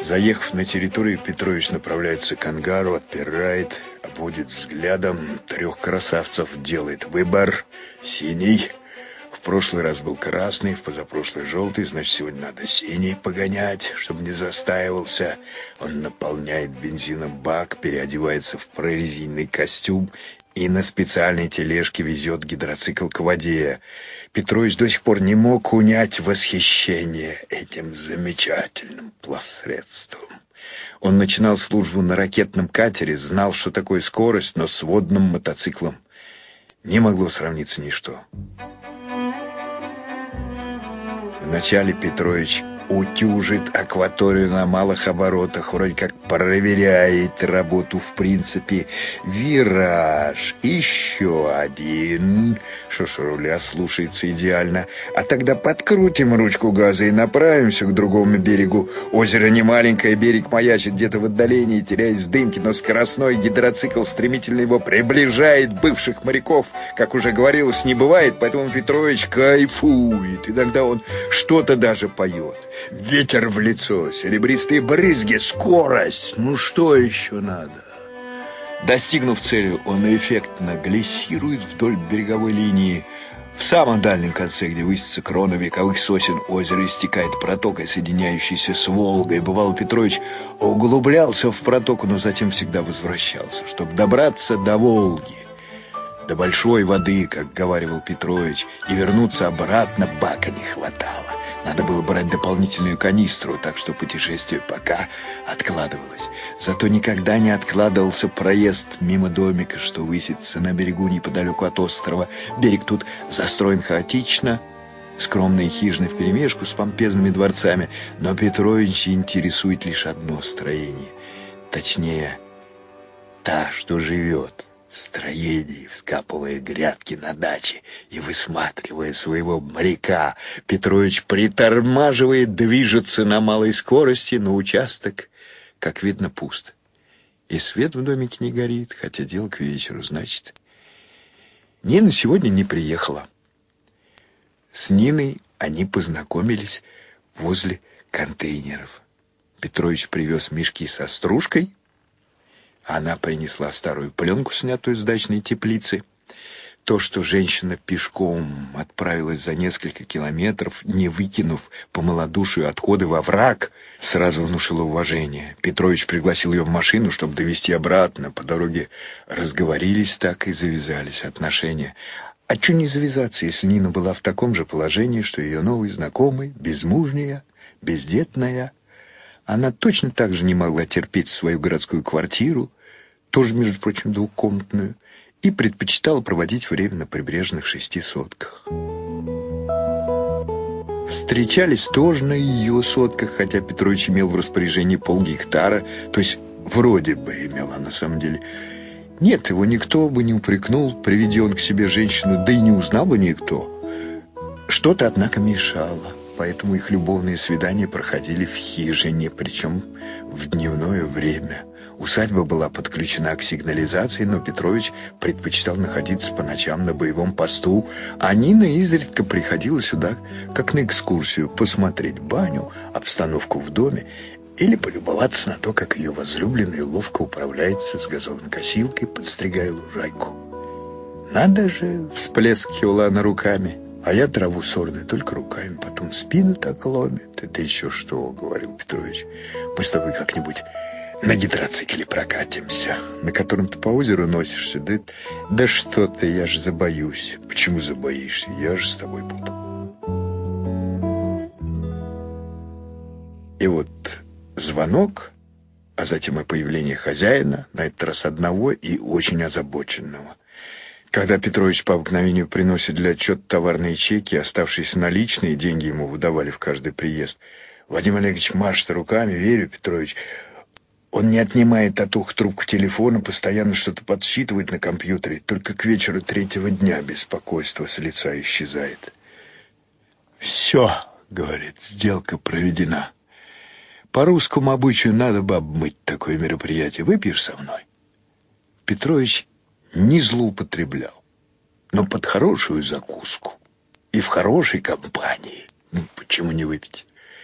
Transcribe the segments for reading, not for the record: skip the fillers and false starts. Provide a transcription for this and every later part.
Заехав на территорию, Петрович направляется к ангару, отпирает, обводит взглядом трех красавцев, делает выбор. Синий. В прошлый раз был красный, в позапрошлый желтый, значит, сегодня надо синий погонять, чтобы не застаивался. Он наполняет бензином бак, переодевается в прорезиненный костюм и на специальной тележке везет гидроцикл к воде. Петрович до сих пор не мог унять восхищение этим замечательным плавсредством. Он начинал службу на ракетном катере, знал, что такое скорость, но с водным мотоциклом не могло сравниться ничто. Вначале Петрович утюжит акваторию на малых оборотах, вроде как проверяет работу в принципе. Вираж, еще один. Что ж, руля слушается идеально. А тогда подкрутим ручку газа и направимся к другому берегу. Озеро не маленькое, берег маячит где-то в отдалении, теряясь в дымке, но скоростной гидроцикл стремительно его приближает. Бывших моряков, как уже говорилось, не бывает, поэтому Петрович кайфует. Иногда он что-то даже поет. Ветер в лицо, серебристые брызги, скорость. Ну что еще надо? Достигнув цели, он эффектно глиссирует вдоль береговой линии. В самом дальнем конце, где высится крона вековых сосен, озеро истекает протокой, соединяющейся с Волгой. Бывало, Петрович углублялся в протоку, но затем всегда возвращался, чтобы добраться до Волги, до большой воды, как говаривал Петрович, и вернуться обратно бака не хватало. Надо было брать дополнительную канистру, так что путешествие пока откладывалось. Зато никогда не откладывался проезд мимо домика, что высится на берегу неподалеку от острова. Берег тут застроен хаотично, скромные хижины вперемешку с помпезными дворцами, но Петровича интересует лишь одно строение. Точнее, та, что живет в строении, вскапывая грядки на даче и высматривая своего моряка. Петрович притормаживает, движется на малой скорости, но участок, как видно, пуст. И свет в домике не горит, хотя дело к вечеру, значит. Нина сегодня не приехала. С Ниной они познакомились возле контейнеров. Петрович привез мешки со стружкой. Она принесла старую пленку, снятую с дачной теплицы. То, что женщина пешком отправилась за несколько километров, не выкинув по малодушию отходы во враг, сразу внушило уважение. Петрович пригласил ее в машину, чтобы довезти обратно. По дороге разговорились так и завязались отношения. А чё не завязаться, если Нина была в таком же положении, что ее новый знакомый, безмужняя, бездетная. Она точно так же не могла терпеть свою городскую квартиру, тоже, между прочим, двухкомнатную, и предпочитала проводить время на прибрежных 6 сотках. Встречались тоже на ее сотках, хотя Петрович имел в распоряжении полгектара, то есть вроде бы имел, а на самом деле нет, его никто бы не упрекнул, приведя он к себе женщину, да и не узнал бы никто. Что-то, однако, мешало. Поэтому их любовные свидания проходили в хижине, причем в дневное время. Усадьба была подключена к сигнализации, но Петрович предпочитал находиться по ночам на боевом посту, а Нина изредка приходила сюда, как на экскурсию, посмотреть баню, обстановку в доме или полюбоваться на то, как ее возлюбленный ловко управляется с газонокосилкой, подстригая лужайку. «Надо же!» — всплескивала она руками. «А я траву сорную только руками, потом спину так ломит». «Это еще что?» — говорил Петрович. «Мы с тобой как-нибудь на гидроцикле прокатимся, на котором ты по озеру носишься. Да что ты, я же забоюсь». «Почему забоишься? Я же с тобой буду». И вот звонок, а затем и появление хозяина, на этот раз одного и очень озабоченного. Когда Петрович по обыкновению приносит для отчета товарные чеки, оставшиеся наличные, деньги ему выдавали в каждый приезд, Вадим Олегович машет руками. «Верю, Петрович». Он не отнимает от уха трубку телефона, постоянно что-то подсчитывает на компьютере. Только к вечеру 3-го дня беспокойство с лица исчезает. «Все», — говорит, — «сделка проведена. По русскому обычаю надо бы обмыть такое мероприятие. Выпьешь со мной?» Петрович не злоупотреблял, но под хорошую закуску и в хорошей компании. Ну, почему не выпить?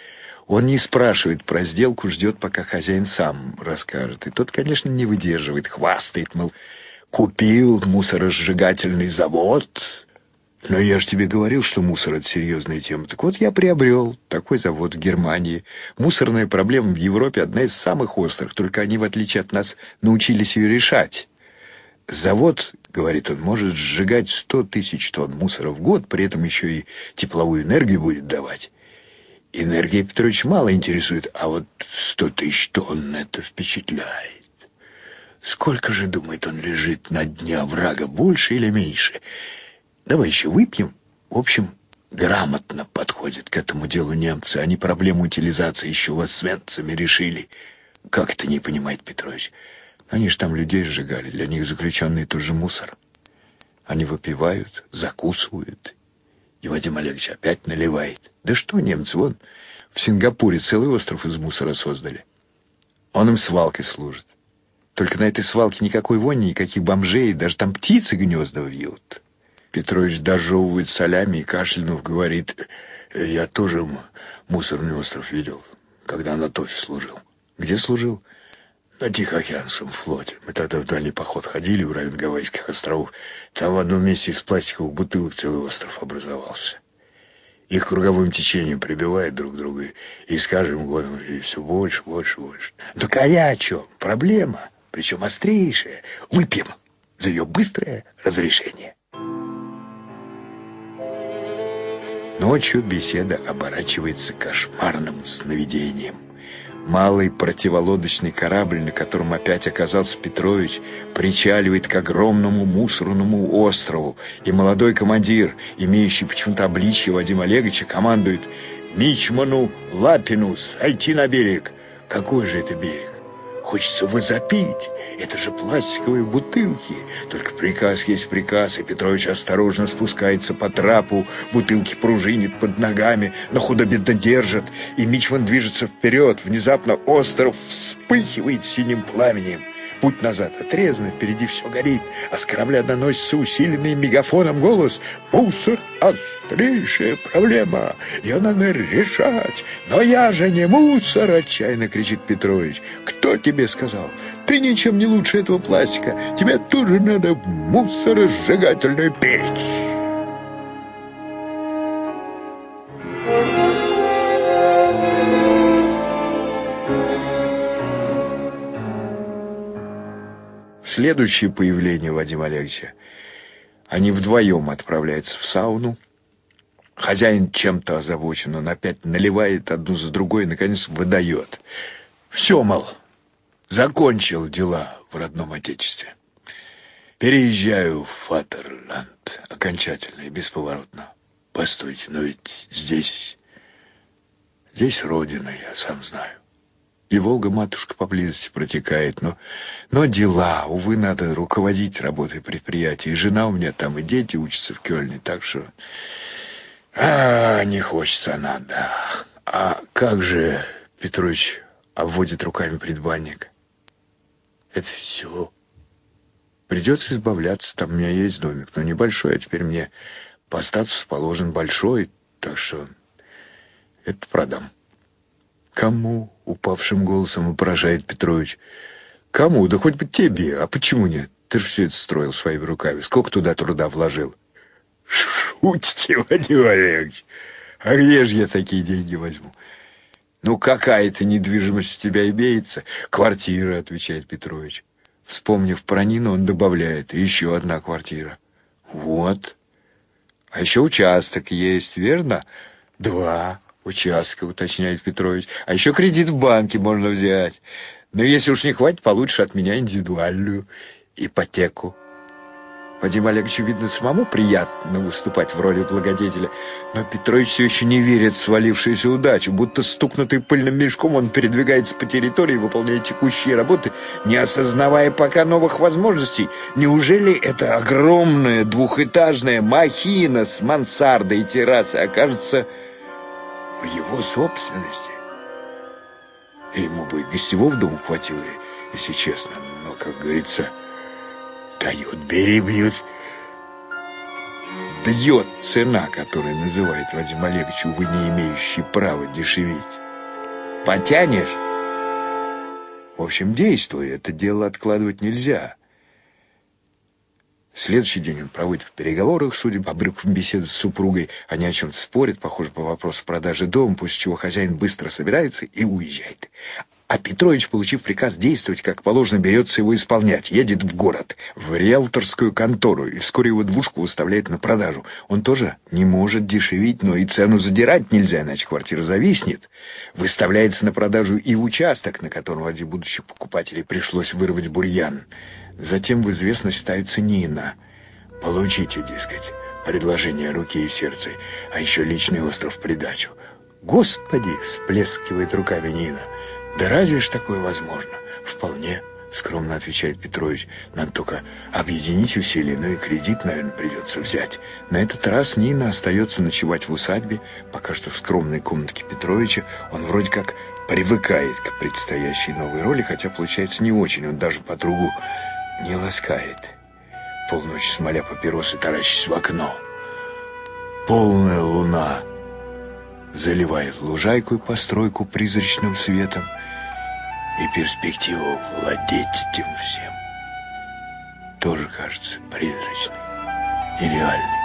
Он не спрашивает про сделку, ждет, пока хозяин сам расскажет. И тот, конечно, не выдерживает, хвастает, мол, купил мусоросжигательный завод. Но я же тебе говорил, что мусор — это серьезная тема. Так вот, я приобрел такой завод в Германии. Мусорная проблема в Европе одна из самых острых, только они, в отличие от нас, научились ее решать. Завод, говорит он, может сжигать 100 тысяч тонн мусора в год, при этом еще и тепловую энергию будет давать. Энергия Петрович мало интересует, а вот 100 тысяч тонн — это впечатляет. Сколько же, думает он, лежит на дне оврага, больше или меньше? Давай еще выпьем. В общем, грамотно подходят к этому делу немцы. Они проблему утилизации еще в Освенциме решили. Как это не понимает Петрович? Они же там людей сжигали. Для них заключенный тоже мусор. Они выпивают, закусывают. И Вадим Олегович опять наливает. Да что немцы, вон в Сингапуре целый остров из мусора создали. Он им свалкой служит. Только на этой свалке никакой вони, никаких бомжей, даже там птицы гнезда вьют. Петрович дожевывает солями и, кашлянув, говорит: я тоже мусорный остров видел, когда на ТОФе служил. Где служил? На Тихоокеанском флоте. Мы тогда в дальний поход ходили в район Гавайских островов. Там в одном месте из пластиковых бутылок целый остров образовался. Их круговым течением прибивает друг друга, и с каждым годом и все больше, больше, больше. Так а я о чем? Проблема, причем острейшая. Выпьем за ее быстрое разрешение. Ночью беседа оборачивается кошмарным сновидением. Малый противолодочный корабль, на котором опять оказался Петрович, причаливает к огромному мусорному острову, и молодой командир, имеющий почему-то обличье Вадима Олеговича, командует мичману Лапину сойти на берег. Какой же это берег? Хочется возопить. Это же пластиковые бутылки. Только приказ есть приказ, и Петрович осторожно спускается по трапу. Бутылки пружинят под ногами, но худо-бедно держат. И мичман движется вперед. Внезапно остров вспыхивает синим пламенем. Путь назад отрезан, впереди все горит, а с корабля доносится усиленный мегафоном голос: «Мусор — острейшая проблема, ее надо решать». «Но я же не мусор!» — отчаянно кричит Петрович. «Кто тебе сказал? Ты ничем не лучше этого пластика. Тебе тоже надо в мусоросжигательную печь». Следующее появление Вадима Олеговича. Они вдвоем отправляются в сауну. Хозяин чем-то озабочен. Он опять наливает одну за другой и, наконец, выдает. Все, мол, закончил дела в родном отечестве. Переезжаю в Фатерланд окончательно и бесповоротно. Постойте, но ведь здесь родина, я сам знаю. И Волга-матушка поблизости протекает, но дела, увы, надо руководить работой предприятия. И жена у меня там, и дети учатся в Кёльне, так что... не хочется она, да. А как же, Петрович обводит руками предбанник. Это все. Придется избавляться, там у меня есть домик, но небольшой, а теперь мне по статусу положен большой, так что это продам. «Кому?» — упавшим голосом вопрошает Петрович. «Кому? Да хоть бы тебе. А почему нет? Ты же все это строил своими руками. Сколько туда труда вложил?» «Шутите, Вадим Олегович? А где же я такие деньги возьму?» «Ну, какая-то недвижимость у тебя имеется?» «Квартира», — отвечает Петрович. Вспомнив про Нину, он добавляет: «Еще одна квартира». «Вот. А еще участок есть, верно?» «2 участка», уточняет Петрович. «А еще кредит в банке можно взять. Но если уж не хватит, получишь от меня индивидуальную ипотеку». Вадиму Олеговичу, видно, самому приятно выступать в роли благодетеля, но Петрович все еще не верит в свалившуюся удачу. Будто стукнутый пыльным мешком, он передвигается по территории, выполняя текущие работы, не осознавая пока новых возможностей. Неужели эта огромная двухэтажная махина с мансардой и террасой окажется в его собственности? Ему бы и гостевого дома хватило, если честно, но, как говорится, дает, бери, бьет. Бьет цена, которую называет Вадим Олегович, увы, не имеющий права дешевить. потянешь? В общем, действуй, это дело откладывать нельзя. Следующий день он проводит в переговорах, судя по обрывкам беседы с супругой. Они о чем-то спорят, похоже, по вопросу продажи дома, после чего хозяин быстро собирается и уезжает. А Петрович, получив приказ действовать как положено, берется его исполнять. Едет в город, в риэлторскую контору, и вскоре его двушку выставляют на продажу. Он тоже не может дешевить, но и цену задирать нельзя, иначе квартира зависнет. Выставляется на продажу и участок, на котором ради будущих покупателей пришлось вырвать бурьян. Затем в известность ставится Нина. Получите, дескать, предложение руки и сердца, а еще личный остров в придачу. Господи, всплескивает руками Нина. Да разве ж такое возможно? Вполне, скромно отвечает Петрович. Надо только объединить усилия, но и кредит, наверное, придется взять. На этот раз Нина остается ночевать в усадьбе. Пока что в скромной комнатке Петровича. Он вроде как привыкает к предстоящей новой роли, хотя получается не очень. Он даже подругу не ласкает. Полночи смоля папиросы, таращись в окно. Полная луна заливает лужайку и постройку призрачным светом, и перспектива владеть этим всем тоже кажется призрачной и реальной.